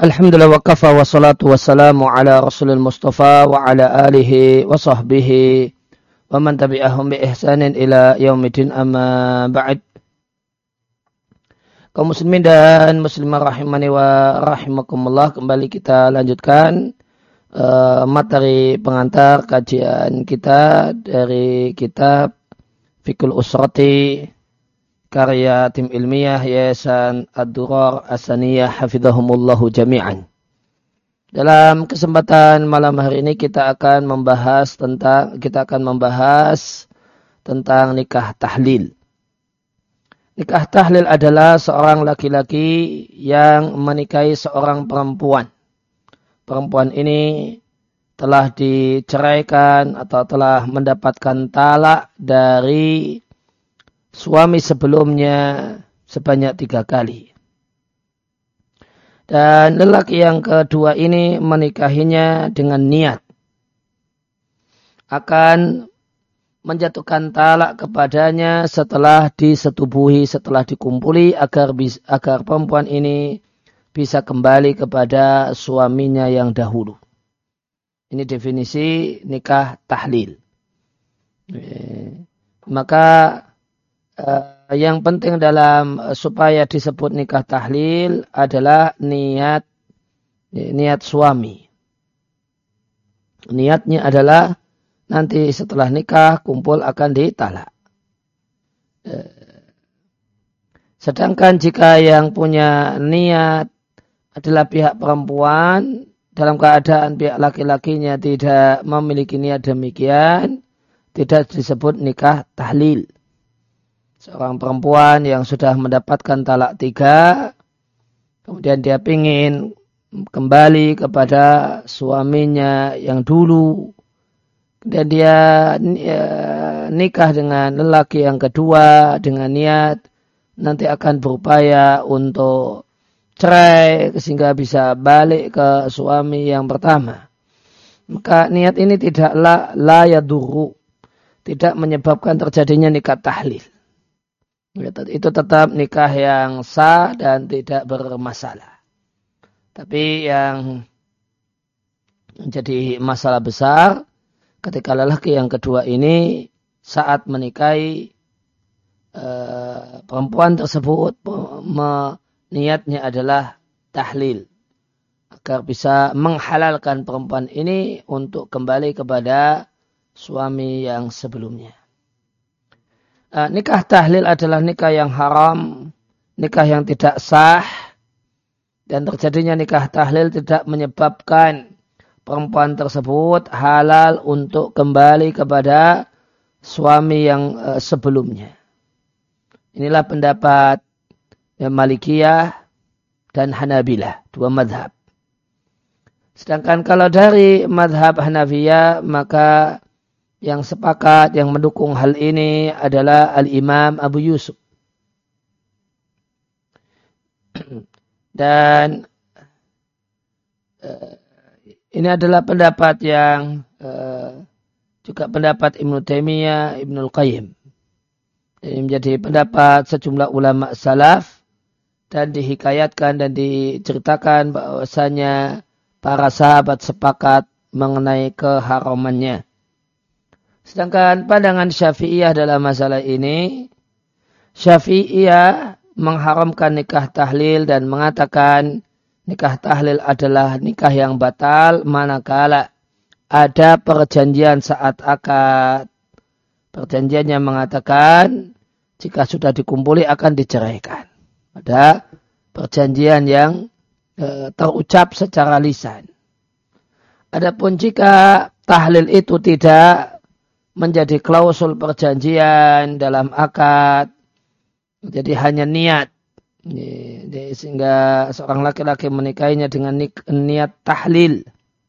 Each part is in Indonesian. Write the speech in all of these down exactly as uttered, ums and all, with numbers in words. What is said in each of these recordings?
Alhamdulillah wa kafa wa salatu wa salamu ala rasulil mustafa wa ala alihi wa sahbihi wa man tabi'ahum bi ihsanin ila yaumidin amma ba'd. Kaum muslimin dan muslimah rahimani wa rahimakumullah, kembali kita lanjutkan uh, materi pengantar kajian kita dari kitab Fiqhul Usrati karya tim ilmiah Yayasan Ad-Durar As-Saniyah hafizahumullahu jami'an. Dalam kesempatan malam hari ini kita akan membahas tentang kita akan membahas tentang nikah tahlil. Nikah tahlil adalah seorang laki-laki yang menikahi seorang perempuan. Perempuan ini telah diceraikan atau telah mendapatkan talak dari suami sebelumnya sebanyak tiga kali. Dan lelaki yang kedua ini menikahinya dengan niat akan menjatuhkan talak kepadanya setelah disetubuhi, setelah dikumpuli agar agar perempuan ini bisa kembali kepada suaminya yang dahulu. Ini definisi nikah tahlil. Maka Uh, yang penting dalam uh, supaya disebut nikah tahlil adalah niat niat suami. Niatnya adalah nanti setelah nikah kumpul akan ditalak. Uh, sedangkan jika yang punya niat adalah pihak perempuan dalam keadaan pihak laki-lakinya tidak memiliki niat demikian, tidak disebut nikah tahlil. Seorang perempuan yang sudah mendapatkan talak tiga, kemudian dia ingin kembali kepada suaminya yang dulu, kemudian dia nikah dengan lelaki yang kedua dengan niat nanti akan berupaya untuk cerai sehingga bisa balik ke suami yang pertama. Maka niat ini tidak la, la yadurru, tidak menyebabkan terjadinya nikah tahlil. Itu tetap nikah yang sah dan tidak bermasalah. Tapi yang menjadi masalah besar ketika lelaki yang kedua ini saat menikahi eh, perempuan tersebut me, niatnya adalah tahlil agar bisa menghalalkan perempuan ini untuk kembali kepada suami yang sebelumnya. Uh, nikah tahlil adalah nikah yang haram, nikah yang tidak sah, dan terjadinya nikah tahlil tidak menyebabkan perempuan tersebut halal untuk kembali kepada suami yang uh, sebelumnya. Inilah pendapat ya, Malikiyah dan Hanabilah, dua madhab. Sedangkan kalau dari madhab Hanafiyah, maka yang sepakat, yang mendukung hal ini adalah Al-Imam Abu Yusuf. Dan uh, ini adalah pendapat yang uh, juga pendapat Ibnu Taimiyah, Ibnu Qayyim. Ini menjadi pendapat sejumlah ulama salaf dan dihikayatkan dan diceritakan bahwasanya para sahabat sepakat mengenai keharamannya. Sedangkan pandangan Syafi'iyah dalam masalah ini, Syafi'iyah mengharamkan nikah tahlil dan mengatakan nikah tahlil adalah nikah yang batal manakala ada perjanjian saat akad. Perjanjiannya mengatakan jika sudah dikumpuli akan diceraikan. Ada perjanjian yang e, terucap secara lisan. Adapun jika tahlil itu tidak menjadi klausul perjanjian dalam akad, jadi hanya niat, sehingga seorang laki-laki menikahinya dengan niat tahlil.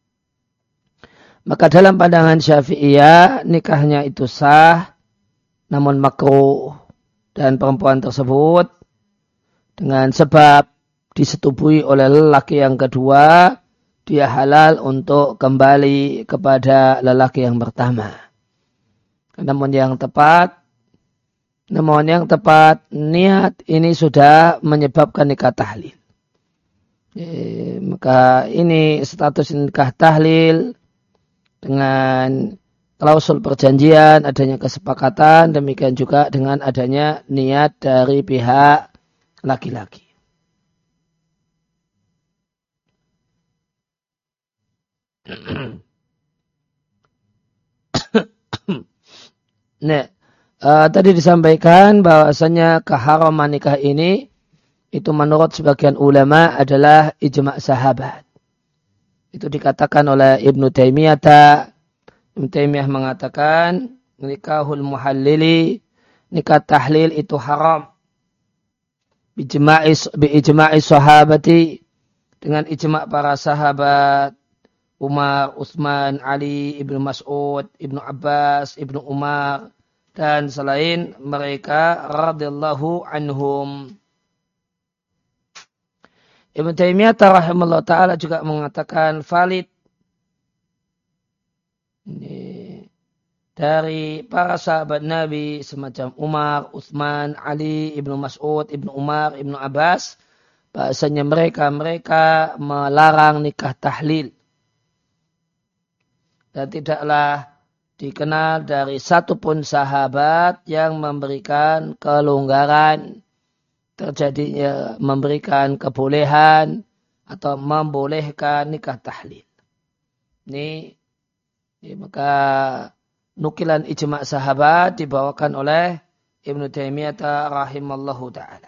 Maka dalam pandangan Syafi'iyah nikahnya itu sah, namun makruh, dan perempuan tersebut dengan sebab disetubui oleh lelaki yang kedua, dia halal untuk kembali kepada lelaki yang pertama. Namun yang tepat, namun yang tepat niat ini sudah menyebabkan nikah tahlil. E, maka ini status nikah tahlil dengan klausul perjanjian, adanya kesepakatan, demikian juga dengan adanya niat dari pihak laki-laki. Nah, uh, tadi disampaikan bahwasanya keharaman nikah ini itu menurut sebagian ulama adalah ijma' sahabat. Itu dikatakan oleh Ibnu Taimiyah. Ibnu Taimiyah mengatakan nikahul muhallili, nikah tahlil itu haram. Bijma'i biijma'i sahabati, dengan ijma' para sahabat Umar, Utsman, Ali, Ibnu Mas'ud, Ibnu Abbas, Ibnu Umar, dan selain mereka radhiyallahu anhum. Ibnu Taimiyah rahimahullah ta'ala juga mengatakan valid ini, dari para sahabat Nabi semacam Umar, Utsman, Ali, Ibnu Mas'ud, Ibnu Umar, Ibnu Abbas, bahasanya mereka-mereka melarang nikah tahlil. Dan tidaklah dikenal dari satupun sahabat yang memberikan kelonggaran, terjadinya memberikan kebolehan atau membolehkan nikah tahlil. Ini, ini maka nukilan ijma' sahabat dibawakan oleh Ibnu Taimiyah rahimallahu ta'ala.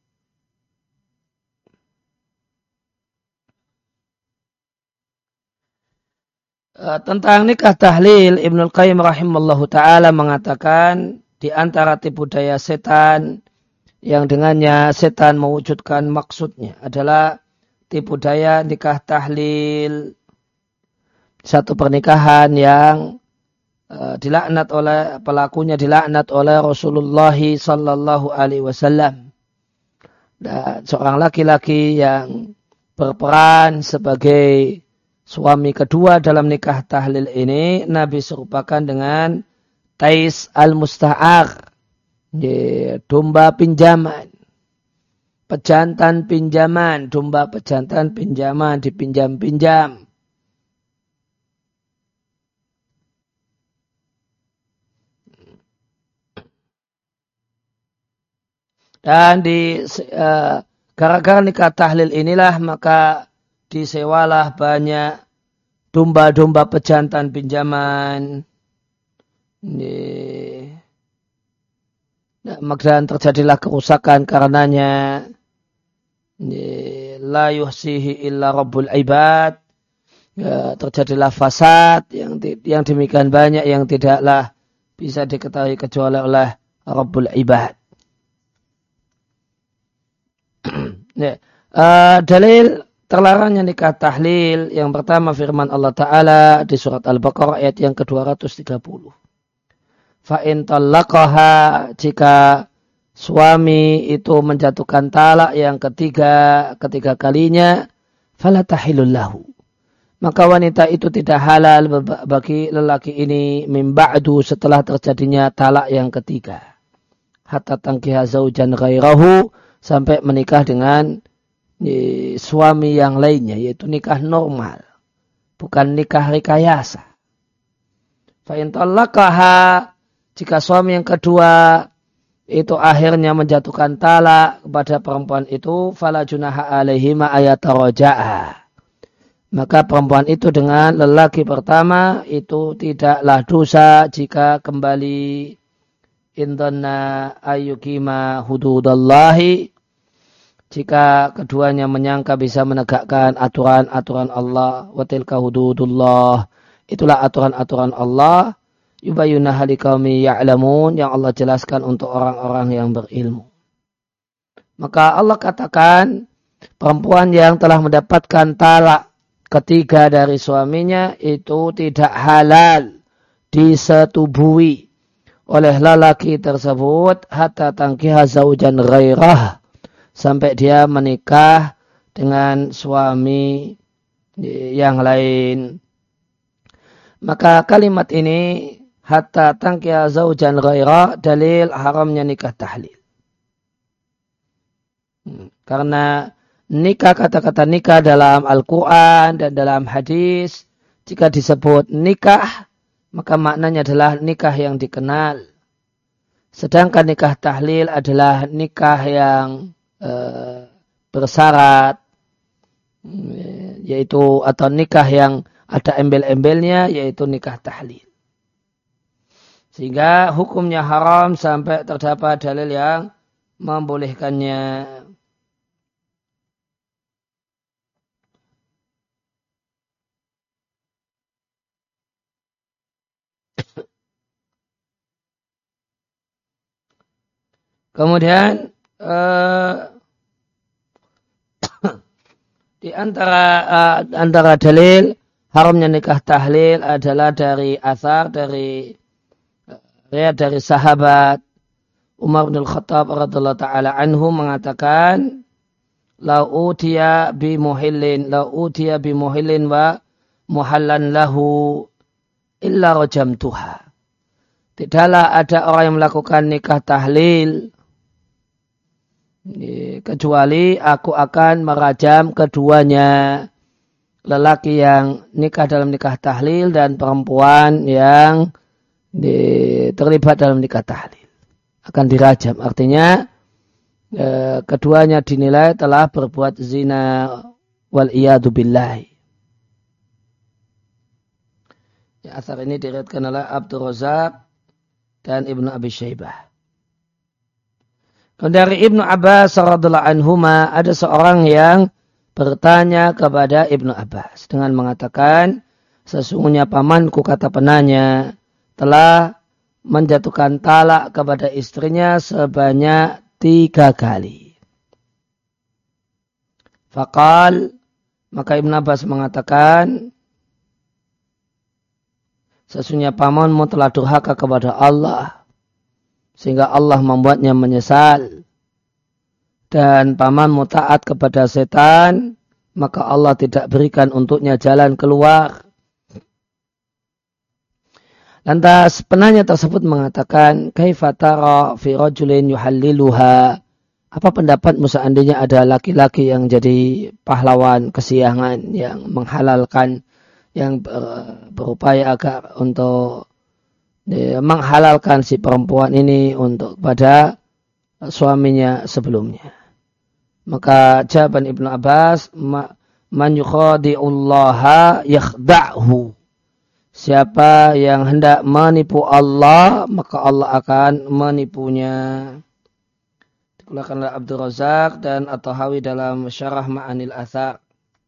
Tentang nikah tahlil, Ibnul Qayyim rahimallahu ta'ala mengatakan di antara tipu daya setan yang dengannya setan mewujudkan maksudnya adalah tipu daya nikah tahlil, satu pernikahan yang uh, dilaknat oleh pelakunya dilaknat oleh Rasulullah sallallahu alaihi wasallam, dan seorang laki-laki yang berperan sebagai suami kedua dalam nikah tahlil ini Nabi serupakan dengan Tais al-Musta'ar, domba pinjaman, pejantan pinjaman, domba pejantan pinjaman dipinjam-pinjam. Dan di uh, gara-gara nikah tahlil inilah maka disewalah banyak domba-domba pejantan pinjaman. Dan terjadilah kerusakan karenanya. La yuhsihi illa rabbul ibad. Ya, terjadilah fasad yang, yang demikian banyak yang tidaklah bisa diketahui kecuali oleh Rabbul ibad. Ya, uh, dalil terlarangnya nikah tahlil yang pertama firman Allah Ta'ala di surat Al-Baqarah ayat yang ke dua ratus tiga puluh. Fa'in talaqaha, jika suami itu menjatuhkan talak yang ketiga, ketiga kalinya, fala tahilul lahu, maka wanita itu tidak halal bagi lelaki ini min ba'du, setelah terjadinya talak yang ketiga. Hatta tankiha zaujan ghairahu, sampai menikah dengan suami yang lainnya, yaitu nikah normal, bukan nikah rekayasa. Fa in talaqaha, jika suami yang kedua itu akhirnya menjatuhkan talak kepada perempuan itu, fala junaha alaihima ayataraja'a, maka perempuan itu dengan lelaki pertama itu tidaklah dosa jika kembali indana ayyukima hududallahi, jika keduanya menyangka bisa menegakkan aturan-aturan Allah. Wa tilka hududullah, itulah aturan-aturan Allah. Yubayyunaha liqaumi ya'lamun, yang Allah jelaskan untuk orang-orang yang berilmu. Maka Allah katakan perempuan yang telah mendapatkan talak ketiga dari suaminya itu tidak halal disetubui oleh lelaki tersebut hatta tangkiha zaujan ghairah, sampai dia menikah dengan suami yang lain. Maka kalimat ini hatta tangkiha zaujan ghairah dalil haramnya nikah tahlil. Karena nikah, kata-kata nikah dalam Al-Quran dan dalam hadis, jika disebut nikah, maka maknanya adalah nikah yang dikenal. Sedangkan nikah tahlil adalah nikah yang eh, bersyarat, yaitu atau nikah yang ada embel-embelnya, yaitu nikah tahlil. Sehingga hukumnya haram sampai terdapat dalil yang membolehkannya. Kemudian eh, di antara uh, antara dalil haramnya nikah tahlil adalah dari asar dari riwayat dari sahabat Umar bin Khattab radhiyallahu taala anhu mengatakan, la utiya bi muhillin la utiya bi muhillin wa muhallan lahu illa rajamtuha. Tidaklah ada orang yang melakukan nikah tahlil kecuali aku akan merajam keduanya, lelaki yang nikah dalam nikah tahlil dan perempuan yang terlibat dalam nikah tahlil akan dirajam. Artinya eh, keduanya dinilai telah berbuat zina wal iyadu billahi. Ya, asar ini diriwayatkan oleh Abdul Razak dan Ibnu Abi Syaibah. Dari Ibnu Abbas radhiyallahu anhuma ada seorang yang bertanya kepada Ibnu Abbas dengan mengatakan, sesungguhnya pamanku, kata penanya, telah menjatuhkan talak kepada istrinya sebanyak tiga kali. Faqal, maka Ibnu Abbas mengatakan, sesungguhnya pamanmu telah durhaka kepada Allah sehingga Allah membuatnya menyesal, dan pamanmu taat kepada setan, maka Allah tidak berikan untuknya jalan keluar. Lantas penanya tersebut mengatakan, kaifa tara fi rajulin yuhalliluha? Apa pendapatmu seandainya ada laki-laki yang jadi pahlawan kesiangan, yang menghalalkan, yang ber, berupaya agar untuk ya, menghalalkan si perempuan ini untuk pada suaminya sebelumnya. Maka jawaban Ibnu Abbas, man yukhadi'ullaha yakhda'hu. Siapa yang hendak menipu Allah, maka Allah akan menipunya. Dikeluarkan oleh Abdul Razak dan At-Tahawi dalam Syarah Ma'anil Athar.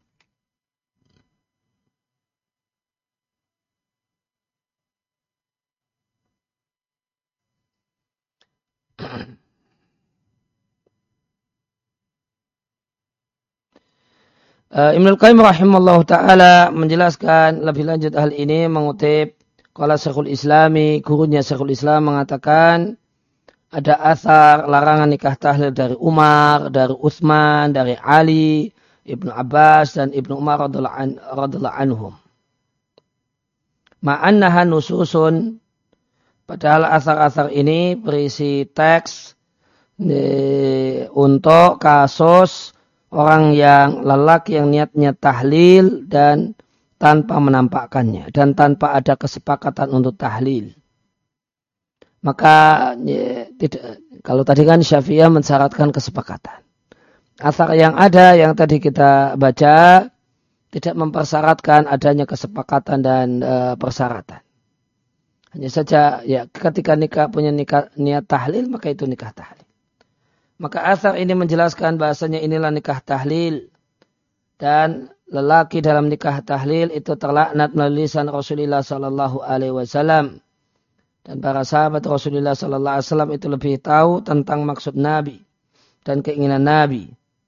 Uh, Ibnul Qayyim rahimahullah ta'ala menjelaskan lebih lanjut hal ini, mengutip qala Syekhul Islami, gurunya Syekhul Islam mengatakan ada asar larangan nikah tahlil dari Umar, dari Utsman, dari Ali, Ibnu Abbas dan Ibnu Umar radhiyallahu anhum. Ma'annaha nususun, padahal asar-asar ini berisi teks eh, untuk kasus orang yang lelaki yang niatnya tahlil dan tanpa menampakkannya dan tanpa ada kesepakatan untuk tahlil. Maka ya, tidak, kalau tadi kan Syafi'iyah mensyaratkan kesepakatan. Asar yang ada yang tadi kita baca tidak mempersyaratkan adanya kesepakatan dan e, persyaratan. Hanya saja ya ketika nikah punya nikah, niat tahlil, maka itu nikah tahlil. Maka asar ini menjelaskan bahasanya inilah nikah tahlil. Dan lelaki dalam nikah tahlil itu terlaknat melalui lisan Rasulullah sallallahu alaihi wasallam. Dan para sahabat Rasulullah sallallahu alaihi wasallam itu lebih tahu tentang maksud Nabi dan keinginan Nabi.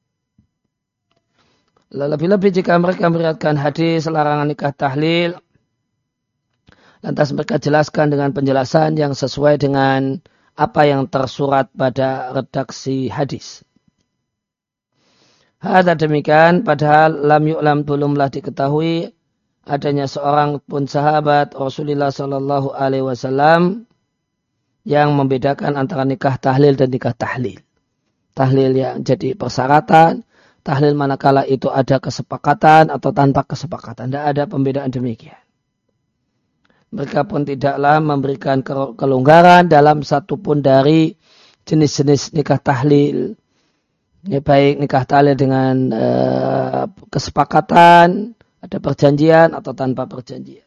Lebih-lebih jika mereka meriwayatkan hadis larangan nikah tahlil, lantas mereka jelaskan dengan penjelasan yang sesuai dengan apa yang tersurat pada redaksi hadis. Hadza demikian, padahal lam yu'lam belumlah diketahui adanya seorang pun sahabat Rasulullah sallallahu alaihi wasallam yang membedakan antara nikah tahlil dan nikah tahlil. Tahlil yang jadi persyaratan tahlil manakala itu ada kesepakatan atau tanpa kesepakatan. Tidak ada pembedaan demikian. Mereka pun tidaklah memberikan kelonggaran dalam satupun dari jenis-jenis nikah tahlil. Ya, baik nikah tahlil dengan uh, kesepakatan, ada perjanjian atau tanpa perjanjian.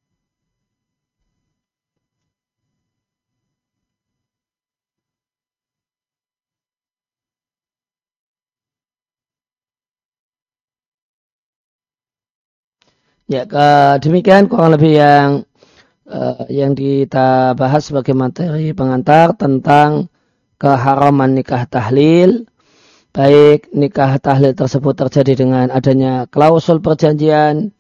Ya, demikian kurang lebih yang uh, yang kita bahas sebagai materi pengantar tentang keharaman nikah tahlil. Baik nikah tahlil tersebut terjadi dengan adanya klausul perjanjian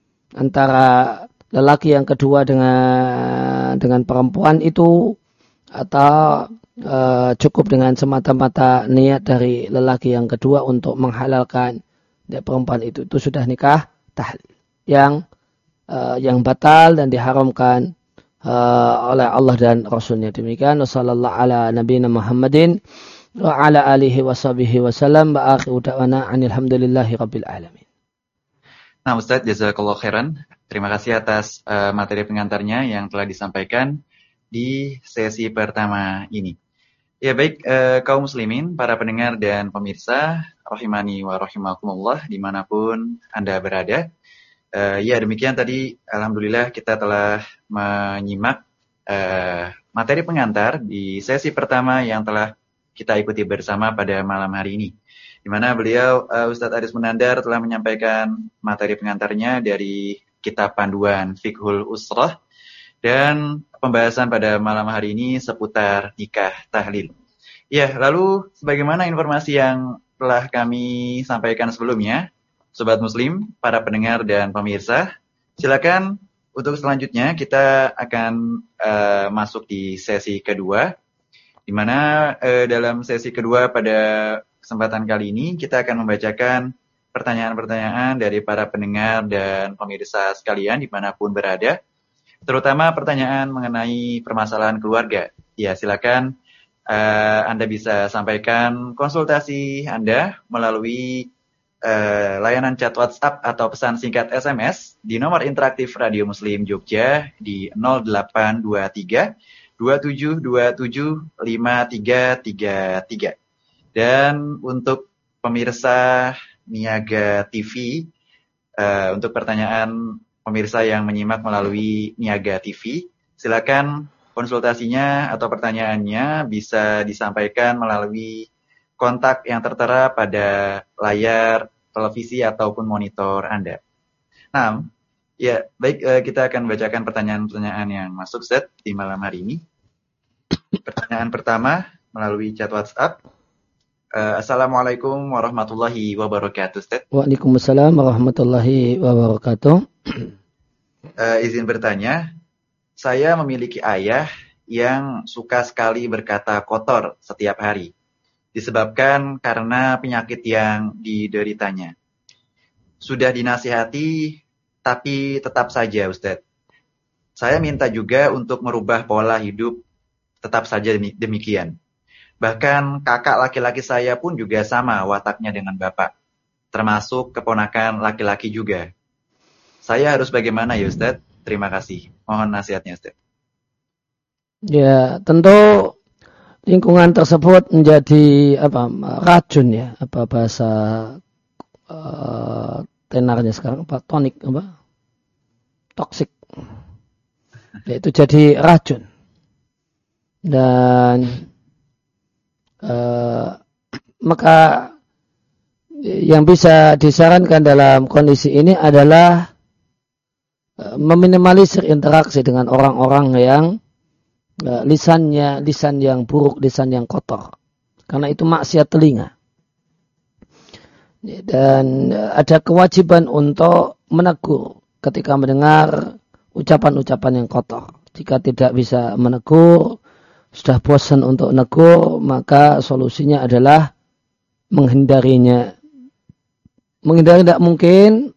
antara lelaki yang kedua dengan dengan perempuan itu, atau uh, cukup dengan semata-mata niat dari lelaki yang kedua untuk menghalalkan dari perempuan itu, itu sudah nikah tahlil yang uh, yang batal dan diharamkan uh, oleh Allah dan Rasulnya. Demikian. Wassallallahu ala nabiyina Muhammadin wa ala alihi wa sahbihi wa sallam wa akhiru da'wana anilhamdulillahi rabbil alamin. Nah Ustaz, jazakallahu khairan. Terima kasih atas uh, materi pengantarnya yang telah disampaikan di sesi pertama ini. Ya baik, uh, kaum muslimin, para pendengar dan pemirsa rahimani wa rahimakumullah dimanapun Anda berada. Uh, ya demikian tadi alhamdulillah kita telah menyimak uh, materi pengantar di sesi pertama yang telah kita ikuti bersama pada malam hari ini, di mana beliau uh, Ustadz Aris Munandar telah menyampaikan materi pengantarnya dari kitab panduan Fiqhul Usrah, dan pembahasan pada malam hari ini seputar nikah tahlil. Ya, lalu sebagaimana informasi yang telah kami sampaikan sebelumnya, Sobat Muslim, para pendengar dan pemirsa, silakan untuk selanjutnya kita akan uh, masuk di sesi kedua, di mana uh, dalam sesi kedua pada kesempatan kali ini kita akan membacakan pertanyaan-pertanyaan dari para pendengar dan pemirsa sekalian dimanapun berada, terutama pertanyaan mengenai permasalahan keluarga. Ya, silakan uh, Anda bisa sampaikan konsultasi Anda melalui Uh, layanan chat WhatsApp atau pesan singkat S M S di nomor interaktif Radio Muslim Jogja di nol delapan dua tiga dua tujuh dua tujuh lima tiga tiga tiga. Dan untuk pemirsa Niaga T V, uh, untuk pertanyaan pemirsa yang menyimak melalui Niaga T V, silakan konsultasinya atau pertanyaannya bisa disampaikan melalui kontak yang tertera pada layar televisi ataupun monitor Anda. Nah, ya baik, kita akan bacakan pertanyaan-pertanyaan yang masuk set di malam hari ini. Pertanyaan pertama melalui chat WhatsApp. Uh, Assalamualaikum warahmatullahi wabarakatuh, Ustaz. Waalaikumsalam warahmatullahi wabarakatuh. Uh, izin bertanya, saya memiliki ayah yang suka sekali berkata kotor setiap hari, disebabkan karena penyakit yang dideritanya. Sudah dinasihati, tapi tetap saja Ustadz. Saya minta juga untuk merubah pola hidup, tetap saja demikian. Bahkan kakak laki-laki saya pun juga sama wataknya dengan bapak, termasuk keponakan laki-laki juga. Saya harus bagaimana ya Ustadz? Terima kasih. Mohon nasihatnya Ustadz. Ya, tentu lingkungan tersebut menjadi apa racun ya, apa bahasa uh, tenarnya sekarang apa tonik apa toksik, yaitu jadi racun. Dan uh, maka yang bisa disarankan dalam kondisi ini adalah uh, meminimalisir interaksi dengan orang-orang yang lisannya lisan yang buruk, lisan yang kotor, karena itu maksiat telinga. Dan ada kewajiban untuk menegur ketika mendengar ucapan-ucapan yang kotor. Jika tidak bisa menegur, sudah bosan untuk menegur, maka solusinya adalah menghindarinya. Menghindari tidak mungkin,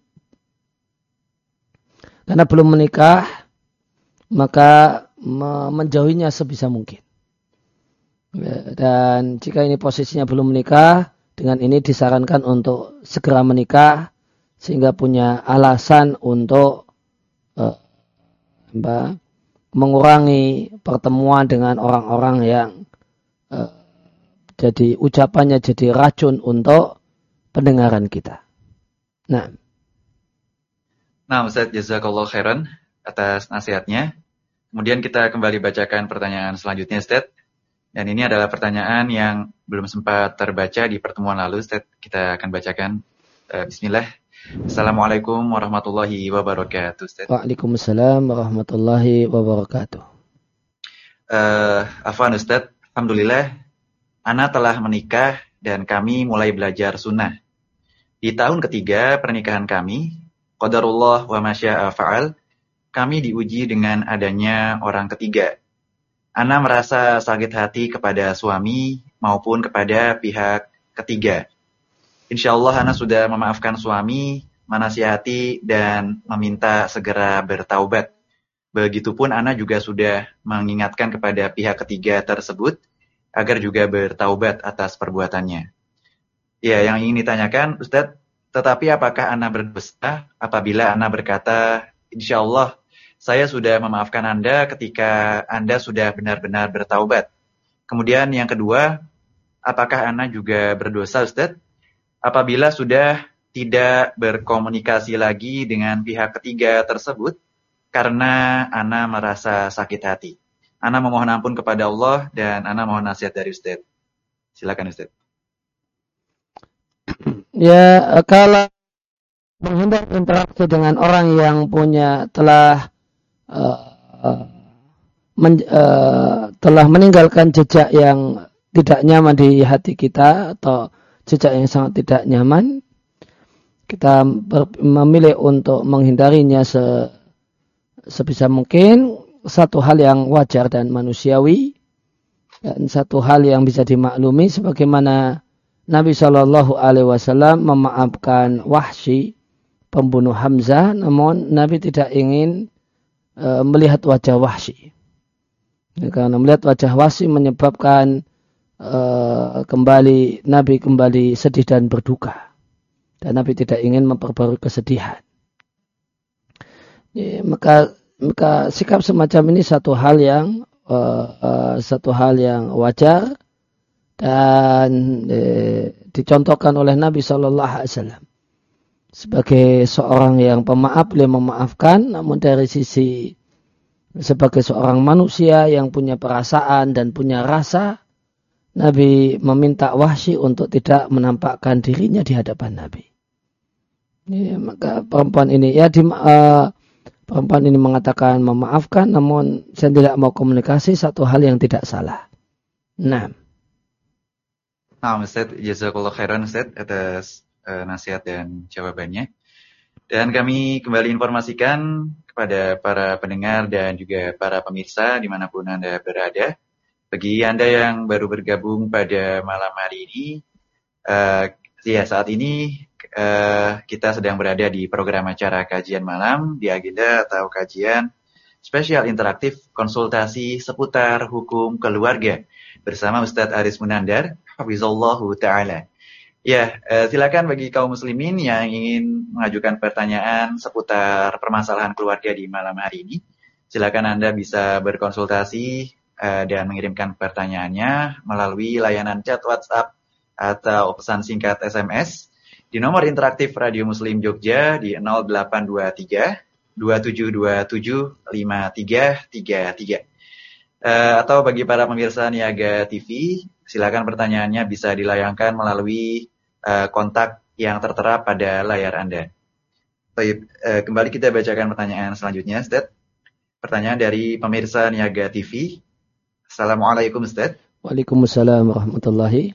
karena belum menikah, maka menjauhinya sebisa mungkin. Dan jika ini posisinya belum menikah dengan ini disarankan untuk segera menikah sehingga punya alasan untuk uh, apa, mengurangi pertemuan dengan orang-orang yang uh, jadi ucapannya jadi racun untuk pendengaran kita. Nah, nah Ustaz, jazakallahu khairan atas nasihatnya. Kemudian kita kembali bacakan pertanyaan selanjutnya, Ustaz. Dan ini adalah pertanyaan yang belum sempat terbaca di pertemuan lalu, Ustaz. Kita akan bacakan. Uh, Bismillah. Assalamualaikum warahmatullahi wabarakatuh, Ustaz. Waalaikumsalam warahmatullahi wabarakatuh. Uh, Afwan, Ustaz. Alhamdulillah, ana telah menikah dan kami mulai belajar sunnah. Di tahun ketiga pernikahan kami, qadarullah wa masya'a fa'al, kami diuji dengan adanya orang ketiga. Ana merasa sakit hati kepada suami maupun kepada pihak ketiga. Insyaallah ana sudah memaafkan suami, menasihati dan meminta segera bertaubat. Begitupun ana juga sudah mengingatkan kepada pihak ketiga tersebut agar juga bertaubat atas perbuatannya. Ya, yang ingin ditanyakan Ustadz, tetapi apakah ana berdosa apabila ana berkata, insyaallah saya sudah memaafkan Anda ketika Anda sudah benar-benar bertaubat. Kemudian yang kedua, apakah Anda juga berdosa, Ustaz? Apabila sudah tidak berkomunikasi lagi dengan pihak ketiga tersebut, karena Anda merasa sakit hati. Anda memohon ampun kepada Allah dan Anda mohon nasihat dari Ustaz. Silakan, Ustaz. Ya, kalau menghindar interaksi dengan orang yang punya telah Uh, men, uh, telah meninggalkan jejak yang tidak nyaman di hati kita atau jejak yang sangat tidak nyaman, kita ber, memilih untuk menghindarinya se, sebisa mungkin. Satu hal yang wajar dan manusiawi dan satu hal yang bisa dimaklumi, sebagaimana Nabi Shallallahu Alaihi Wasallam memaafkan Wahsy pembunuh Hamzah, namun Nabi tidak ingin melihat wajah Wahsy. Ya, karena melihat wajah Wahsy menyebabkan uh, kembali Nabi kembali sedih dan berduka. Dan Nabi tidak ingin memperbarui kesedihan. Ya, maka maka sikap semacam ini satu hal yang uh, uh, satu hal yang wajar dan uh, dicontohkan oleh Nabi Shallallahu Alaihi Wasallam. Sebagai seorang yang pemaaf, beliau memaafkan, namun dari sisi sebagai seorang manusia yang punya perasaan dan punya rasa, Nabi meminta Wahsy untuk tidak menampakkan dirinya di hadapan Nabi. Ya, maka perempuan ini ya di, uh, perempuan ini mengatakan memaafkan, namun saya tidak mau komunikasi, satu hal yang tidak salah. Nah, nah Ustaz, jazakallahu khairan Ustaz atas nasihat dan jawabannya. Dan kami kembali informasikan kepada para pendengar dan juga para pemirsa dimanapun Anda berada. Bagi Anda yang baru bergabung pada malam hari ini, uh, ya saat ini uh, kita sedang berada di program acara kajian malam di agenda atau kajian spesial interaktif konsultasi seputar hukum keluarga bersama Ustadz Aris Munandar, hafizallahu ta'ala. Ya, eh, silakan bagi kaum muslimin yang ingin mengajukan pertanyaan seputar permasalahan keluarga di malam hari ini. Silakan Anda bisa berkonsultasi eh, dan mengirimkan pertanyaannya melalui layanan chat WhatsApp atau pesan singkat S M S di nomor interaktif Radio Muslim Jogja di nol delapan dua tiga dua tujuh dua tujuh lima tiga tiga tiga. Uh, atau bagi para pemirsa Niaga T V, silakan pertanyaannya bisa dilayangkan melalui uh, kontak yang tertera pada layar Anda. Baik, uh, kembali kita bacakan pertanyaan selanjutnya, Ustaz. Pertanyaan dari pemirsa Niaga T V. Assalamualaikum, Ustaz. Waalaikumsalam warahmatullahi.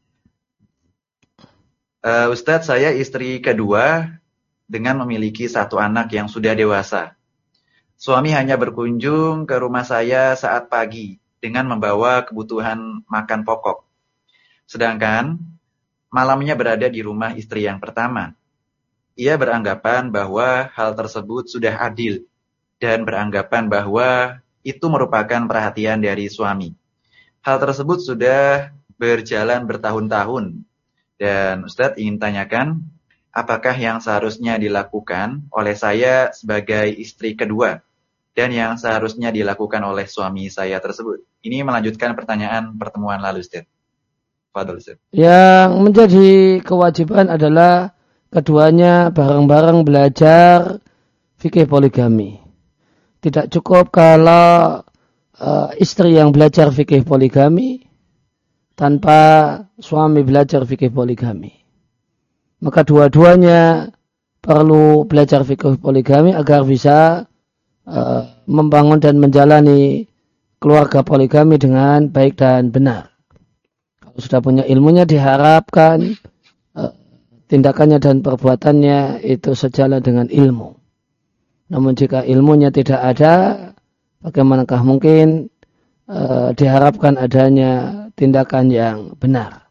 Uh, Ustaz, saya istri kedua dengan memiliki satu anak yang sudah dewasa. Suami hanya berkunjung ke rumah saya saat pagi dengan membawa kebutuhan makan pokok. Sedangkan malamnya berada di rumah istri yang pertama. Ia beranggapan bahwa hal tersebut sudah adil dan beranggapan bahwa itu merupakan perhatian dari suami. Hal tersebut sudah berjalan bertahun-tahun Dan Ustadz ingin tanyakan, apakah yang seharusnya dilakukan oleh saya sebagai istri kedua dan yang seharusnya dilakukan oleh suami saya tersebut? Ini melanjutkan pertanyaan pertemuan lalu, Ustadz. Fadol, Ustadz. Yang menjadi kewajiban adalah keduanya bareng-bareng belajar fikih poligami. Tidak cukup kalau uh, istri yang belajar fikih poligami tanpa suami belajar fikih poligami. Maka dua-duanya perlu belajar fikih poligami agar bisa uh, membangun dan menjalani keluarga poligami dengan baik dan benar. Kalau sudah punya ilmunya diharapkan uh, tindakannya dan perbuatannya itu sejalan dengan ilmu. Namun jika ilmunya tidak ada, bagaimanakah mungkin uh, diharapkan adanya tindakan yang benar?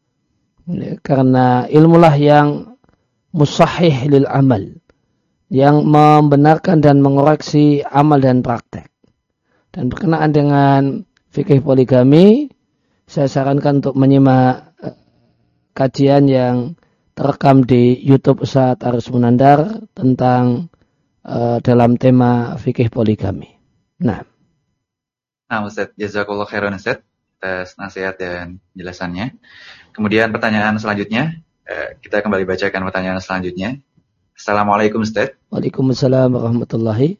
Karena ilmulah yang musahih lil amal, yang membenarkan dan mengoreksi amal dan praktek. Dan berkenaan dengan fikih poligami, saya sarankan untuk menyimak uh, kajian yang terekam di YouTube Ustaz Aris Munandar tentang uh, dalam tema fikih poligami. Nah, nah Ustaz, jazakallahu khairan Ustaz atas nasihat dan penjelasannya. Kemudian pertanyaan selanjutnya, uh, kita kembali bacakan pertanyaan selanjutnya. Assalamualaikum Ustaz. Waalaikumsalam warahmatullahi.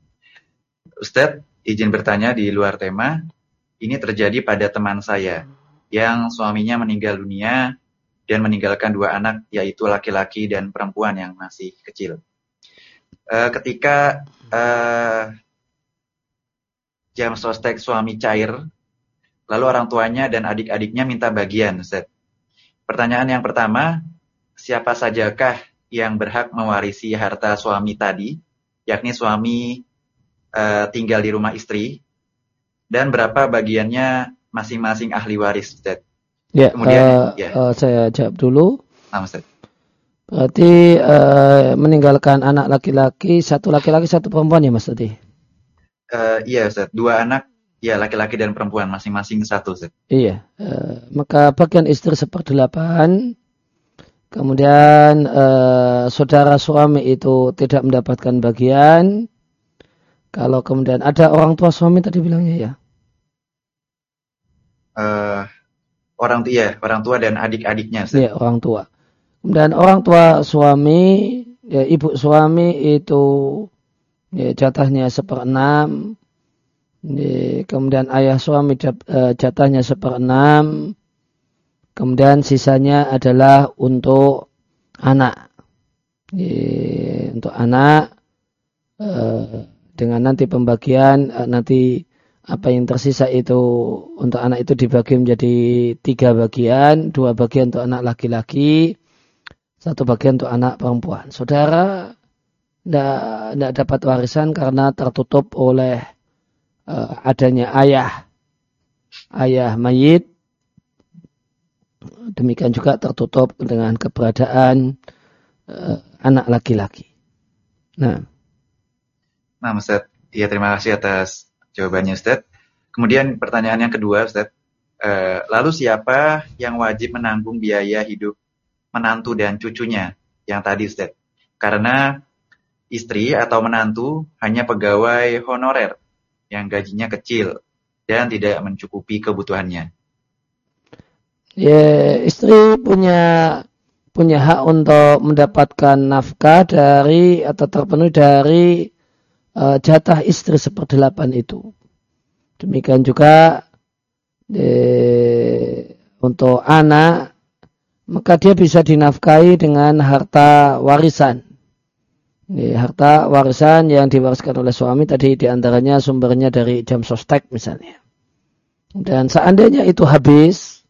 Ustaz, izin bertanya di luar tema. Ini terjadi pada teman saya yang suaminya meninggal dunia dan meninggalkan dua anak, yaitu laki-laki dan perempuan yang masih kecil. Uh, ketika uh, jam sostek suami cair, lalu orang tuanya dan adik-adiknya minta bagian, Ustaz. Pertanyaan yang pertama, siapa sajakah yang berhak mewarisi harta suami tadi, yakni suami uh, tinggal di rumah istri, dan berapa bagiannya masing-masing ahli waris, Ustaz? Ya, Kemudian uh, ya. Uh, saya jawab dulu. Nah, Ustaz. Berarti uh, meninggalkan anak laki-laki, satu laki-laki, satu perempuan ya Mas tadi? Uh, iya Ustaz, dua anak, ya laki-laki dan perempuan, masing-masing satu Ustaz. Iya, uh, maka bagian istri seperdelapan, kemudian uh, saudara suami itu tidak mendapatkan bagian. Kalau kemudian ada orang tua suami tadi bilangnya ya? Uh, Orang tua, ya, orang tua dan adik-adiknya. Ustaz. Iya, orang tua. Kemudian orang tua suami, ya ibu suami itu ya, jatahnya seperenam. Ya, kemudian ayah suami jatahnya seperenam. Kemudian sisanya adalah untuk anak. Ya, untuk anak eh, dengan nanti pembagian eh, nanti apa yang tersisa itu untuk anak itu dibagi menjadi tiga bagian, dua bagian untuk anak laki-laki, satu bagian untuk anak perempuan. Saudara tidak dapat warisan karena tertutup oleh uh, adanya ayah, ayah mayit. Demikian juga tertutup dengan keberadaan uh, anak laki-laki. Nah, nah Ustaz, ya terima kasih atas jawabannya Ustaz. Kemudian pertanyaan yang kedua Ustaz, uh, lalu siapa yang wajib menanggung biaya hidup menantu dan cucunya yang tadi Ustaz? Karena istri atau menantu hanya pegawai honorer yang gajinya kecil dan tidak mencukupi kebutuhannya. Ya, istri punya punya hak untuk mendapatkan nafkah dari atau terpenuhi dari uh, jatah istri seperdelapan itu. Demikian juga eh, untuk anak, maka dia bisa dinafkahi dengan harta warisan. Eh, harta warisan yang diwariskan oleh suami tadi diantaranya sumbernya dari jam sostek misalnya. Dan seandainya itu habis,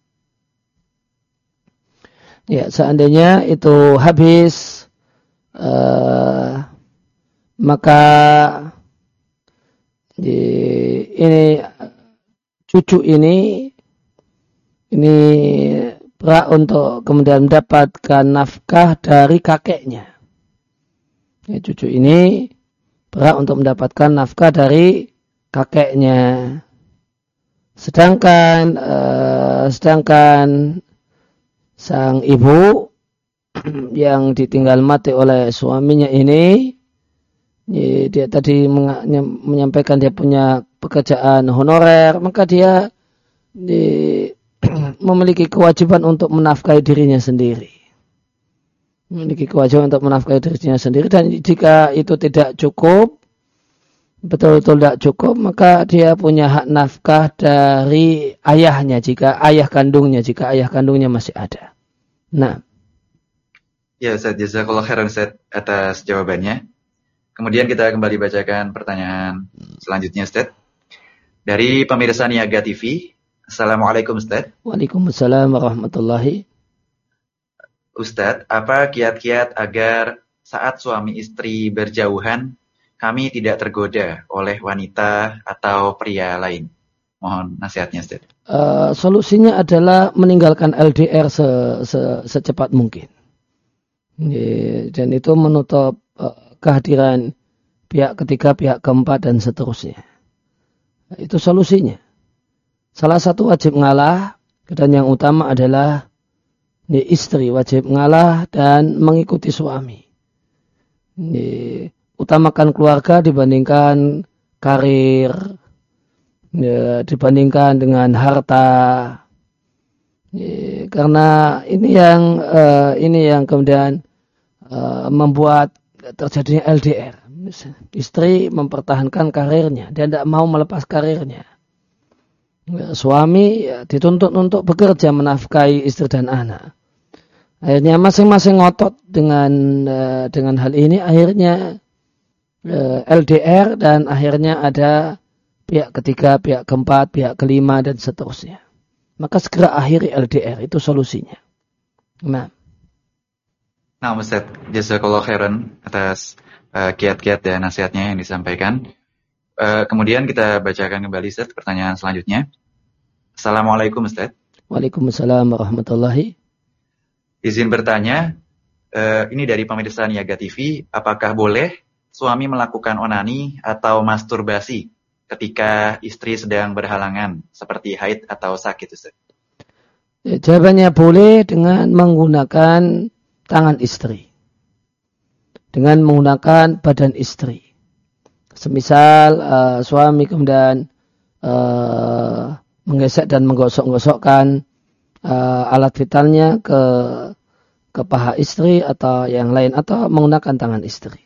ya seandainya itu habis, uh, maka ini cucu ini ini berhak untuk kemudian mendapatkan nafkah dari kakeknya. Ya, cucu ini berhak untuk mendapatkan nafkah dari kakeknya. Sedangkan uh, sedangkan sang ibu yang ditinggal mati oleh suaminya ini, dia tadi menyampaikan dia punya pekerjaan honorer, maka dia di, memiliki kewajiban untuk menafkahi dirinya sendiri. Memiliki kewajiban untuk menafkahi dirinya sendiri, dan jika itu tidak cukup, betul-betul tidak cukup, maka dia punya hak nafkah dari ayahnya, jika ayah kandungnya, jika ayah kandungnya masih ada. Nah. Ya, Ustaz, jazakallahu khairan Ustaz atas jawabannya. Kemudian kita kembali bacakan pertanyaan selanjutnya, Ustaz. Dari pemirsa Niaga T V. Assalamualaikum, Ustaz. Waalaikumsalam warahmatullahi. Ustaz, apa kiat-kiat agar saat suami istri berjauhan kami tidak tergoda oleh wanita atau pria lain? Mohon nasihatnya, Ustaz. Uh, solusinya adalah meninggalkan L D R se, se, secepat mungkin. Dan itu menutup uh, kehadiran pihak ketiga, pihak keempat, dan seterusnya. Itu solusinya. Salah satu wajib ngalah, dan yang utama adalah ini istri wajib ngalah dan mengikuti suami. Ini, utamakan keluarga dibandingkan karir, ya, dibandingkan dengan harta. Ini, karena ini yang uh, ini yang kemudian uh, membuat terjadinya L D R. Istri mempertahankan karirnya, dia tidak mau melepas karirnya. Suami ya, dituntut untuk bekerja menafkahi istri dan anak. Akhirnya masing-masing ngotot dengan uh, dengan hal ini. Akhirnya uh, L D R, dan akhirnya ada pihak ketiga, pihak keempat, pihak kelima, dan seterusnya. Maka segera akhiri L D R, itu solusinya. Nah, nah Ustaz, jazakallahu khairan atas uh, kiat-kiat dan nasihatnya yang disampaikan. Uh, kemudian kita bacakan kembali, Ustaz, pertanyaan selanjutnya. Assalamualaikum, Ustaz. Waalaikumsalam warahmatullahi. Izin bertanya, uh, ini dari pemirsa Niaga T V, apakah boleh suami melakukan onani atau masturbasi ketika istri sedang berhalangan, seperti haid atau sakit, Ustaz? Ya, jawabannya boleh dengan menggunakan tangan istri. Dengan menggunakan badan istri. Semisal uh, suami kemudian uh, menggesek dan menggosok-gosokkan uh, alat vitalnya ke ke paha istri atau yang lain, atau menggunakan tangan istri.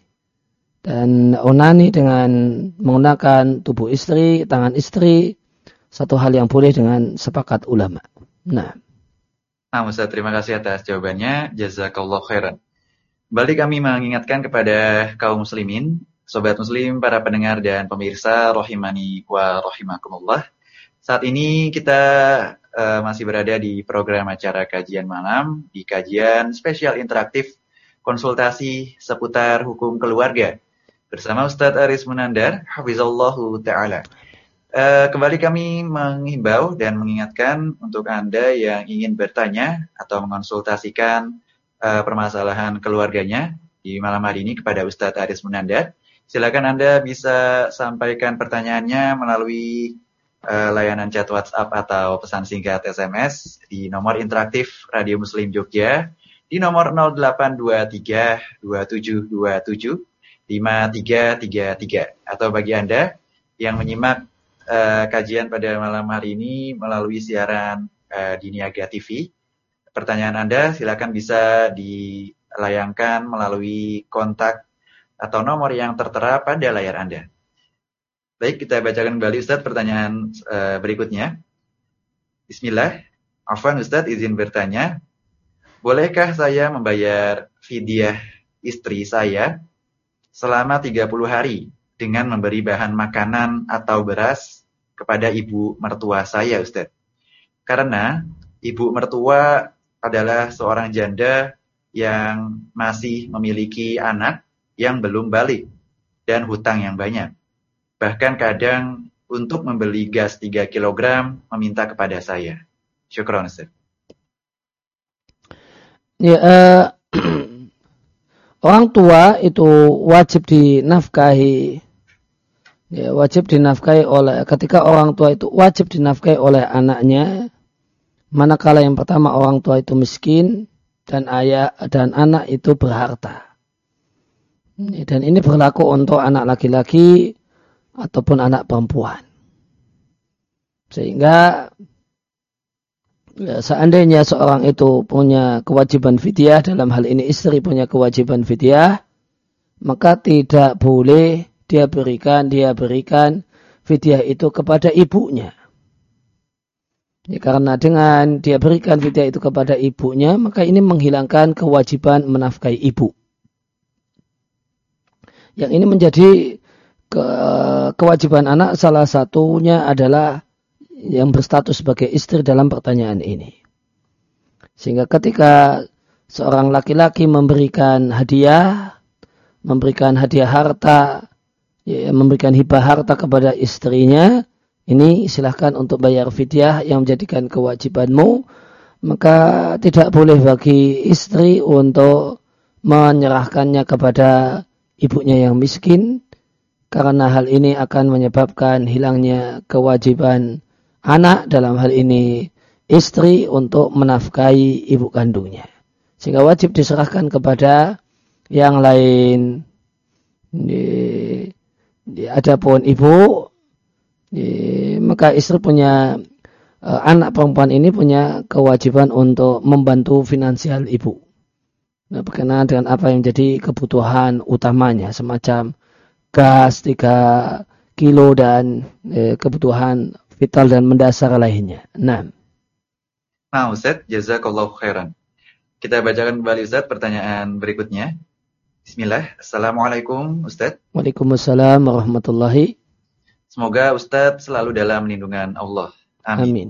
Dan onani dengan menggunakan tubuh istri, tangan istri, satu hal yang boleh dengan sepakat ulama. Nah, nah Ustaz, terima kasih atas jawabannya. Jazakallahu khairan. Kembali kami mengingatkan kepada kaum muslimin, sobat muslim, para pendengar dan pemirsa rahimani wa rahimakumullah. Saat ini kita uh, masih berada di program acara kajian malam, di kajian spesial interaktif konsultasi seputar hukum keluarga bersama Ustadz Aris Munandar, hafizallahu ta'ala. Uh, kembali kami menghimbau dan mengingatkan untuk Anda yang ingin bertanya atau mengonsultasikan uh, permasalahan keluarganya di malam hari ini kepada Ustadz Aris Munandar. Silakan Anda bisa sampaikan pertanyaannya melalui uh, layanan chat WhatsApp atau pesan singkat S M S di nomor interaktif Radio Muslim Jogja di nomor nol delapan dua tiga dua tujuh dua tujuh lima tiga tiga tiga, atau bagi Anda yang menyimak uh, kajian pada malam hari ini melalui siaran uh, di Niaga T V, pertanyaan Anda silakan bisa dilayangkan melalui kontak atau nomor yang tertera pada layar Anda. Baik, kita bacakan kembali Ustadz pertanyaan uh, berikutnya. Bismillah. Afwan Ustadz, izin bertanya, bolehkah saya membayar fidyah istri saya selama tiga puluh hari dengan memberi bahan makanan atau beras kepada ibu mertua saya, Ustadz? Karena ibu mertua adalah seorang janda yang masih memiliki anak yang belum balik dan hutang yang banyak. Bahkan kadang untuk membeli gas tiga kilogram meminta kepada saya. Syukron, Ustaz. Ya, uh, orang tua itu wajib dinafkahi. Ya, wajib dinafkahi oleh, ketika orang tua itu wajib dinafkahi oleh anaknya, Manakala yang pertama orang tua itu miskin dan ayah dan anak itu berharta. Dan ini berlaku untuk anak laki-laki ataupun anak perempuan. Sehingga ya, seandainya seorang itu punya kewajiban fidyah, dalam hal ini istri punya kewajiban fidyah, maka tidak boleh dia berikan, dia berikan fidyah itu kepada ibunya. Ya, karena dengan dia berikan fidyah itu kepada ibunya, maka ini menghilangkan kewajiban menafkahi ibu. Yang ini menjadi ke, kewajiban anak, salah satunya adalah yang berstatus sebagai istri dalam pertanyaan ini. Sehingga ketika seorang laki-laki memberikan hadiah, memberikan hadiah harta, ya, memberikan hibah harta kepada istrinya, ini silahkan untuk bayar fidyah yang menjadikan kewajibanmu, maka tidak boleh bagi istri untuk menyerahkannya kepada ibunya yang miskin, karena hal ini akan menyebabkan hilangnya kewajiban anak, dalam hal ini istri, untuk menafkahi ibu kandungnya. Sehingga wajib diserahkan kepada yang lain. Di, di, adapun ibu, di, maka istri punya, eh, anak perempuan ini punya kewajiban untuk membantu finansial ibu. Nah, berkenaan dengan apa yang menjadi kebutuhan utamanya, semacam gas tiga kilo dan eh, kebutuhan vital dan mendasar lainnya. Nah, nah Ustaz, jazakallahu khairan. Kita bacakan kembali Ustaz pertanyaan berikutnya. Bismillah. Assalamualaikum Ustaz. Waalaikumsalam warahmatullahi. Semoga Ustaz selalu dalam lindungan Allah. Amin. Amin.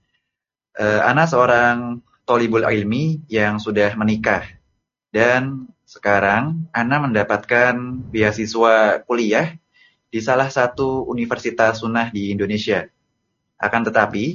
Uh, Ana seorang thalibul ilmi yang sudah menikah. Dan sekarang Ana mendapatkan beasiswa kuliah di salah satu universitas sunnah di Indonesia. Akan tetapi,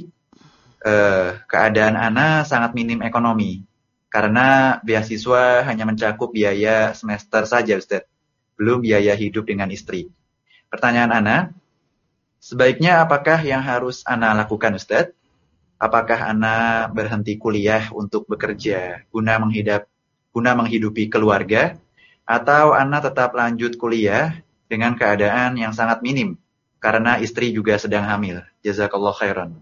eh, keadaan Ana sangat minim ekonomi. Karena beasiswa hanya mencakup biaya semester saja, Ustaz. Belum biaya hidup dengan istri. Pertanyaan Ana, sebaiknya apakah yang harus Ana lakukan, Ustaz? Apakah Ana berhenti kuliah untuk bekerja guna menghidap guna menghidupi keluarga, atau Ana tetap lanjut kuliah dengan keadaan yang sangat minim karena istri juga sedang hamil? Jazakallah khairan.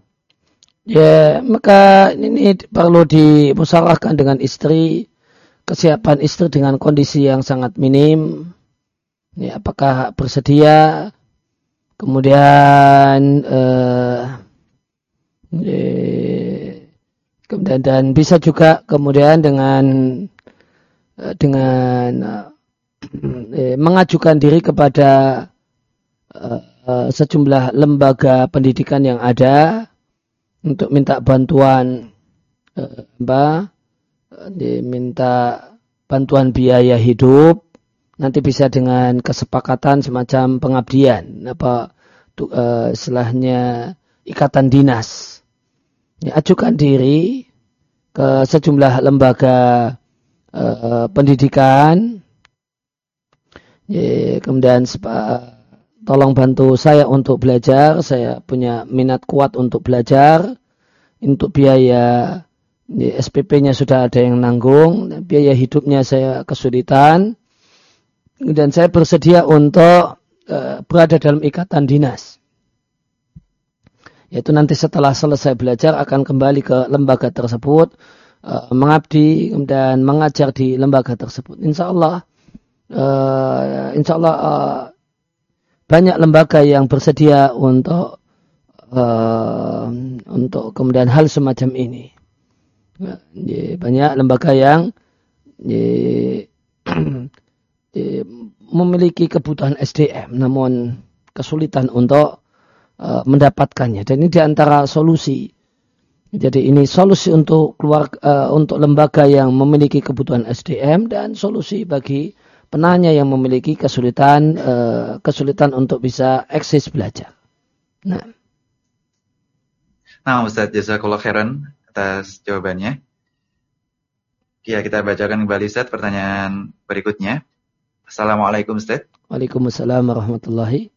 Ya, maka ini perlu dimusyawarahkan dengan istri, kesiapan istri dengan kondisi yang sangat minim. Ya, apakah bersedia? Kemudian eh, eh, kemudian dan bisa juga kemudian dengan dengan eh, mengajukan diri kepada eh, sejumlah lembaga pendidikan yang ada untuk minta bantuan, eh, apa, diminta bantuan biaya hidup, nanti bisa dengan kesepakatan semacam pengabdian, apa tu, eh, istilahnya ikatan dinas. Ya, ajukan diri ke sejumlah lembaga Uh, pendidikan, ya, kemudian uh, tolong bantu saya untuk belajar, saya punya minat kuat untuk belajar, untuk biaya ya, S P P-nya sudah ada yang nanggung, biaya hidupnya saya kesulitan, dan saya bersedia untuk uh, berada dalam ikatan dinas. Yaitu nanti setelah selesai belajar akan kembali ke lembaga tersebut, Uh, mengabdi dan mengajar di lembaga tersebut. Insya Allah, uh, insya Allah uh, banyak lembaga yang bersedia untuk uh, untuk kemudian hal semacam ini. Uh, banyak lembaga yang uh, uh, memiliki kebutuhan S D M, namun kesulitan untuk uh, mendapatkannya. Dan ini diantara solusi. Jadi ini solusi untuk keluar uh, untuk lembaga yang memiliki kebutuhan S D M, dan solusi bagi penanya yang memiliki kesulitan uh, kesulitan untuk bisa eksis belajar. Nah, nah Ustaz, jazakallah khairan atas jawabannya. Ya, kita bacakan kembali Ustaz pertanyaan berikutnya. Assalamualaikum Ustaz. Waalaikumsalam warahmatullahi.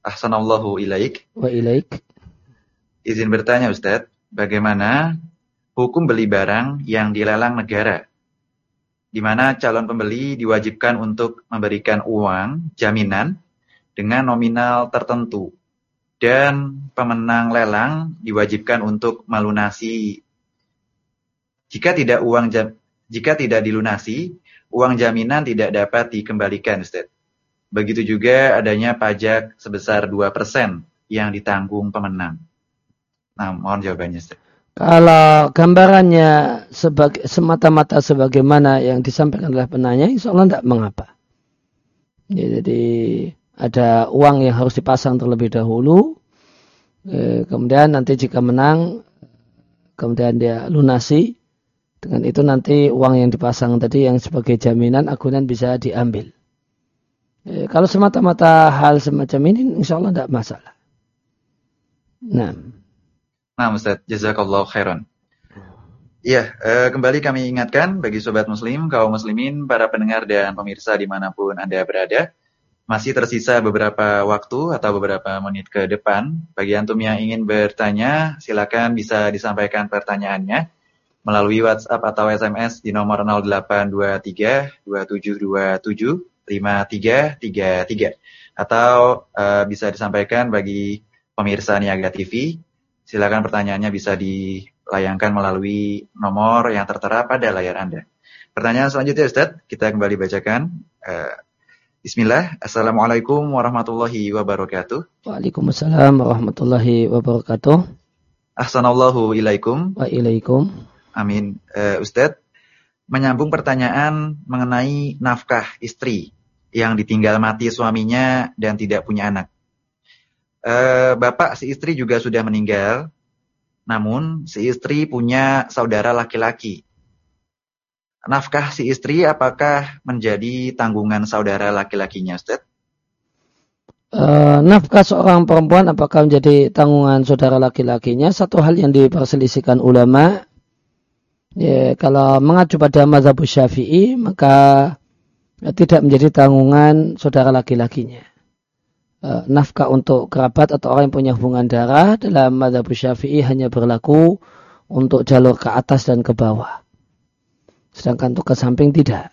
Ahsanallahu ilaik. Wa ilaik. Izin bertanya Ustaz, bagaimana hukum beli barang yang dilelang negara, di mana calon pembeli diwajibkan untuk memberikan uang jaminan dengan nominal tertentu, dan pemenang lelang diwajibkan untuk melunasi. Jika tidak uang jam, jika tidak dilunasi, uang jaminan tidak dapat dikembalikan, Ustaz. Begitu juga adanya pajak sebesar dua persen yang ditanggung pemenang. Nah, mohon jawabannya, Ustaz. Kalau gambarannya sebagai, semata-mata sebagaimana yang disampaikan oleh penanya, insya Allah tidak mengapa. Ya, jadi ada uang yang harus dipasang terlebih dahulu, eh, kemudian nanti jika menang, kemudian dia lunasi, dengan itu nanti uang yang dipasang tadi yang sebagai jaminan agunan bisa diambil. Eh, kalau semata-mata hal semacam ini, insya Allah tidak masalah. Nah. Nah, Ustaz, jazakallahu khairan. Iya, eh, kembali kami ingatkan bagi sobat muslim, kaum muslimin, para pendengar dan pemirsa dimanapun Anda berada, masih tersisa beberapa waktu atau beberapa menit ke depan. Bagi antum yang ingin bertanya, silakan bisa disampaikan pertanyaannya melalui WhatsApp atau S M S di nomor nol delapan dua tiga dua tujuh dua tujuh lima tiga tiga tiga, atau eh, bisa disampaikan bagi pemirsa Niaga T V. Silakan pertanyaannya bisa dilayangkan melalui nomor yang tertera pada layar Anda. Pertanyaan selanjutnya, Ustaz, kita kembali bacakan. Uh, Bismillah. Assalamualaikum warahmatullahi wabarakatuh. Waalaikumsalam warahmatullahi wabarakatuh. Ahsanallahu ilaikum. Wa ilaikum. Amin. Uh, Ustaz, menyambung pertanyaan mengenai nafkah istri yang ditinggal mati suaminya dan tidak punya anak. Uh, bapak si istri juga sudah meninggal, namun si istri punya saudara laki-laki. Nafkah si istri apakah menjadi tanggungan saudara laki-lakinya, Ustaz? Uh, nafkah seorang perempuan apakah menjadi tanggungan saudara laki-lakinya? Satu hal yang diperselisihkan ulama. Ya, kalau mengacu pada mazhab Syafi'i, maka ya, tidak menjadi tanggungan saudara laki-lakinya. Nafkah untuk kerabat atau orang yang punya hubungan darah dalam mazhab Syafi'i hanya berlaku untuk jalur ke atas dan ke bawah. Sedangkan untuk ke samping tidak.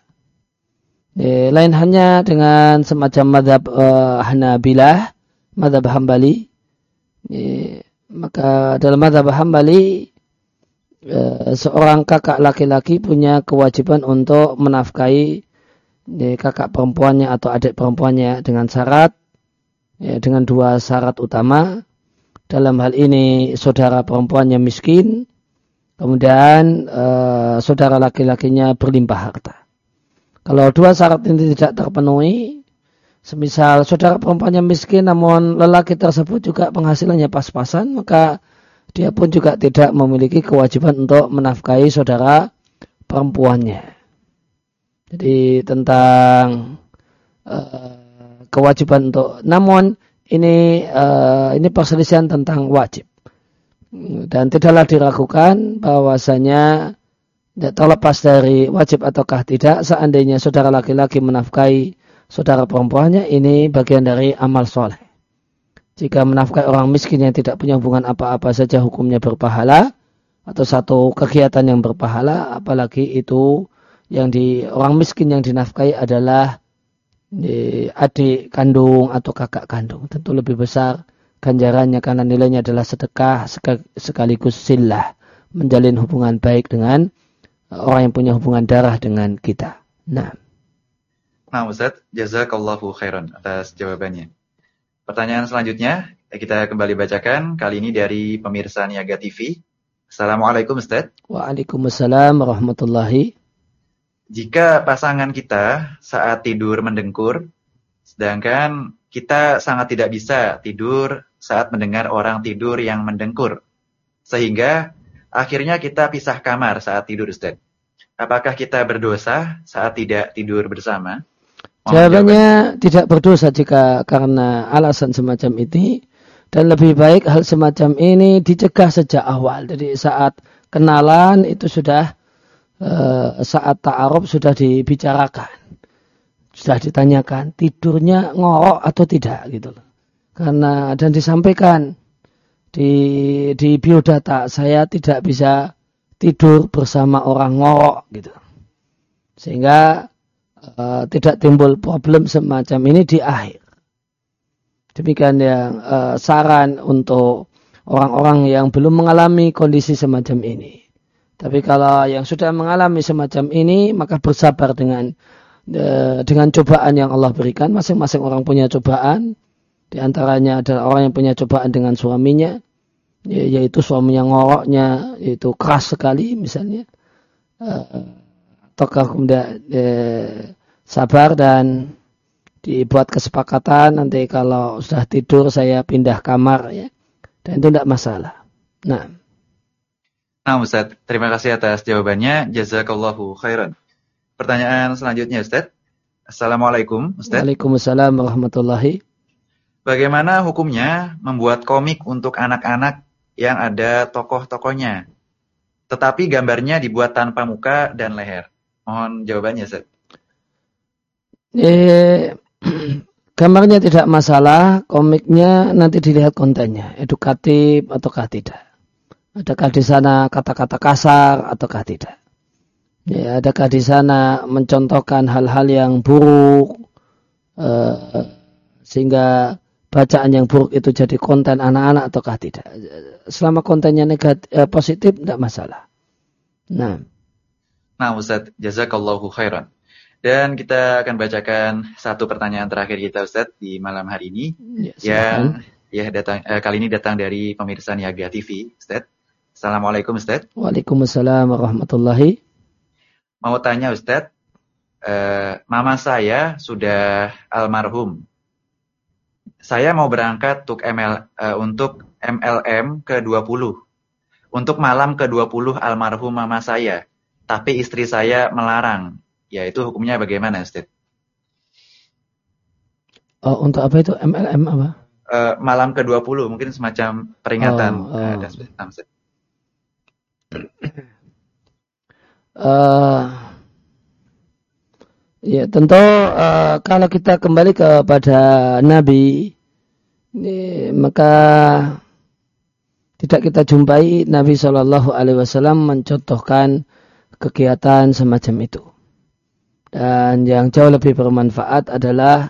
E, lain hanya dengan semacam mazhab e, Hanabilah, mazhab Hambali. E, maka dalam mazhab Hambali e, seorang kakak laki-laki punya kewajiban untuk menafkahi e, kakak perempuannya atau adik perempuannya dengan syarat Ya, dengan dua syarat utama. Dalam hal ini saudara perempuannya miskin, kemudian e, saudara laki-lakinya berlimpah harta. Kalau dua syarat ini tidak terpenuhi, semisal saudara perempuannya miskin namun lelaki tersebut juga penghasilannya pas-pasan, maka dia pun juga tidak memiliki kewajiban untuk menafkahi saudara perempuannya. Jadi tentang e, kewajiban untuk, namun ini uh, ini perselisihan tentang wajib dan tidaklah diragukan bahwasanya terlepas dari wajib ataukah tidak, seandainya saudara laki-laki menafkahi saudara perempuannya, ini bagian dari amal soleh. Jika menafkahi orang miskin yang tidak punya hubungan apa-apa saja, hukumnya berpahala atau satu kegiatan yang berpahala, apalagi itu yang di orang miskin yang dinafkahi adalah adik kandung atau kakak kandung, tentu lebih besar ganjarannya karena nilainya adalah sedekah sekaligus silah, menjalin hubungan baik dengan orang yang punya hubungan darah dengan kita. Nah, nah Ustaz, jazakallahu khairan atas jawabannya. Pertanyaan selanjutnya kita kembali bacakan, kali ini dari pemirsa Niaga T V. Assalamualaikum, Ustaz. Waalaikumsalam warahmatullahi. Jika pasangan kita saat tidur mendengkur, sedangkan kita sangat tidak bisa tidur saat mendengar orang tidur yang mendengkur, sehingga akhirnya kita pisah kamar saat tidur, Ustaz. Apakah kita berdosa saat tidak tidur bersama? Jawabannya tidak berdosa jika karena alasan semacam ini, dan lebih baik hal semacam ini dicegah sejak awal. Jadi saat kenalan itu sudah saat ta'aruf sudah dibicarakan, sudah ditanyakan tidurnya ngorok atau tidak gitu loh. Karena dan disampaikan di di biodata saya tidak bisa tidur bersama orang ngorok gitu. Sehingga uh, tidak timbul problem semacam ini di akhir. Demikian yang uh, saran untuk orang-orang yang belum mengalami kondisi semacam ini. Tapi kalau yang sudah mengalami semacam ini, maka bersabar dengan uh, dengan cobaan yang Allah berikan. Masing-masing orang punya cobaan. Di antaranya adalah orang yang punya cobaan dengan suaminya, yaitu suaminya ngoroknya, yaitu keras sekali misalnya. Uh, ataukah kemudian uh, sabar dan dibuat kesepakatan nanti kalau sudah tidur saya pindah kamar ya, dan itu tidak masalah. Nah, nah Ustaz, terima kasih atas jawabannya. Jazakallahu khairan. Pertanyaan selanjutnya Ustaz. Assalamualaikum Ustaz. Waalaikumsalam warahmatullahi. Bagaimana hukumnya membuat komik untuk anak-anak yang ada tokoh-tokohnya, tetapi gambarnya dibuat tanpa muka dan leher? Mohon jawabannya Ustaz. Eh, gambarnya tidak masalah, komiknya nanti dilihat kontennya, edukatif ataukah tidak. Adakah di sana kata-kata kasar ataukah tidak? Ya, adakah di sana mencontohkan hal-hal yang buruk eh, sehingga bacaan yang buruk itu jadi konten anak-anak ataukah tidak? Selama kontennya negatif, eh, positif tidak masalah. Nah, nah Ustaz, jazakallahu khairan. Dan kita akan bacakan satu pertanyaan terakhir kita Ustaz di malam hari ini, ya, yang ya datang eh, kali ini datang dari pemirsa Niaga T V Ustaz. Assalamualaikum Ustaz. Waalaikumsalam warahmatullahi. Mau tanya Ustaz, eh, mama saya sudah almarhum. Saya mau berangkat untuk M L eh, untuk M L M ke dua puluh. Untuk malam ke dua puluh almarhum mama saya, tapi istri saya melarang. Ya, itu hukumnya bagaimana, Ustaz? Oh, untuk apa itu? M L M apa? Uh, malam ke dua puluh, mungkin semacam peringatan. Oh, oh. Uh, dan Ustaz. Uh, ya, tentu uh, kalau kita kembali kepada Nabi, ini, maka tidak kita jumpai Nabi Shallallahu Alaihi Wasallam mencontohkan kegiatan semacam itu. Dan yang jauh lebih bermanfaat adalah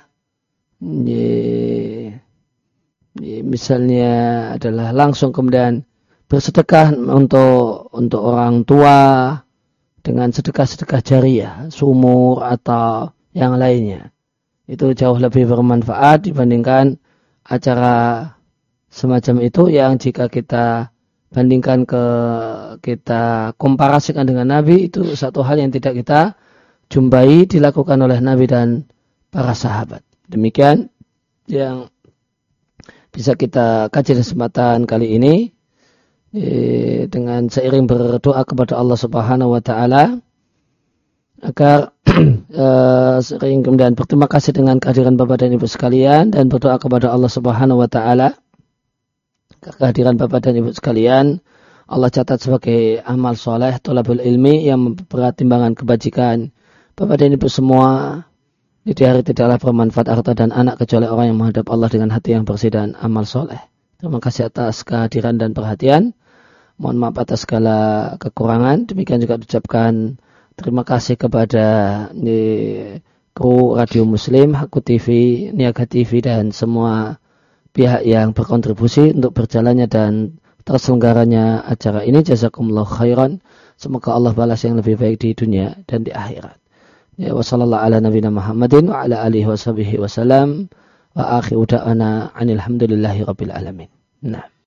ye, ye, misalnya adalah langsung kemudian bersedekah untuk untuk orang tua dengan sedekah-sedekah jariah, sumur atau yang lainnya. Itu jauh lebih bermanfaat dibandingkan acara semacam itu yang jika kita bandingkan ke kita komparasikan dengan Nabi, itu satu hal yang tidak kita jumpai dilakukan oleh Nabi dan para sahabat. Demikian yang bisa kita kaji di kesempatan kali ini eh, dengan seiring berdoa kepada Allah Subhanahu wa taala agar eh, sering kemudian berterima kasih dengan kehadiran Bapak dan Ibu sekalian dan berdoa kepada Allah Subhanahu wa taala kehadiran Bapak dan Ibu sekalian Allah catat sebagai amal soleh thalabul ilmi yang memberat timbangan kebajikan Bapak dan Ibu semua. Di hari tidaklah bermanfaat harta dan anak kecuali orang yang menghadap Allah dengan hati yang bersih dan amal soleh. Terima kasih atas kehadiran dan perhatian. Mohon maaf atas segala kekurangan. Demikian juga diucapkan terima kasih kepada eh, kru Radio Muslim, Haku T V, Niaga T V dan semua pihak yang berkontribusi untuk berjalannya dan terselenggaranya acara ini. Jazakumullah khairan. Semoga Allah balas yang lebih baik di dunia dan di akhirat. Ya wa sallallahu ala nabiyina Muhammadin wa ala alihi wa sahbihi wa salam wa akhiru da'ana anil hamdulillahi rabbil alamin. Nah.